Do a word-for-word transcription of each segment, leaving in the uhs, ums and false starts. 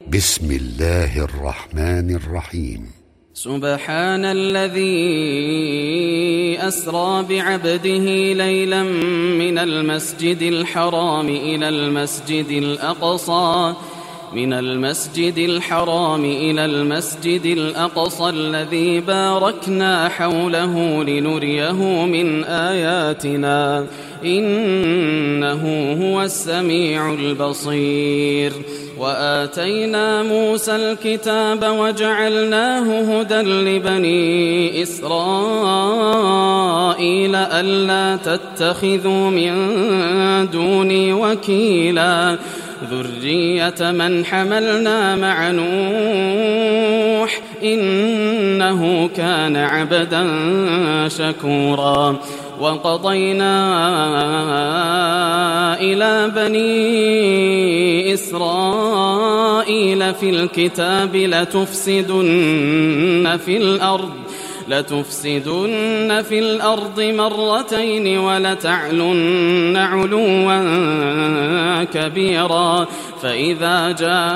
بسم الله الرحمن الرحيم. سبحان الذي أسرى بعبده ليلا من المسجد الحرام إلى المسجد الأقصى من المسجد الحرام إلى المسجد الأقصى الذي باركنا حوله لنريه من آياتنا إنه هو السميع البصير. وآتينا موسى الكتاب وجعلناه هدى لبني إسرائيل ألا تتخذوا من دوني وكيلا ذرية من حملنا مع نوح إنه كان عبدا شكورا. وقضينا إلى بني إسرائيل في الكتاب لتفسدن في الأرض لتفسدن في الأرض مرتين ولتعلن علوا كبيرا. فإذا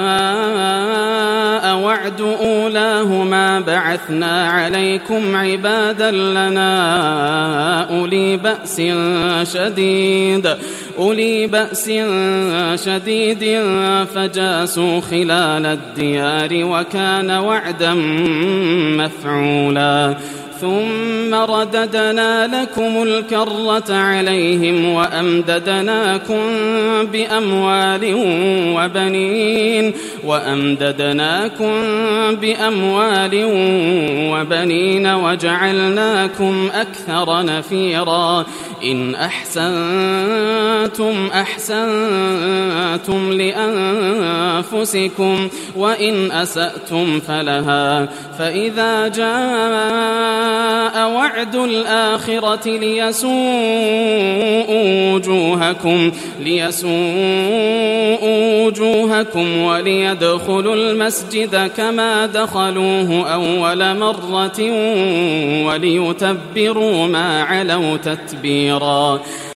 جاء وعد أولاهما بعثنا عليكم عبادا لنا أولي بأس شديد أولي بأس شديد فجاسوا خلال الديار وكان وعدا مفعولا. ثم رددنا لكم الكرة عليهم وأمددناكم بأموال وبنين وأمددناكم بأموال وبنين وجعلناكم أكثر نفيرا. إن أحسنتم أحسنتم لأنفسكم وإن أسأتم فلها. فإذا جاء وعد الآخرة ليسوءوا وجوهكم ليسوءوا وجوهكم وليدخلوا المسجد كما دخلوه أول مرة وليتبروا ما علوا تتبيرا.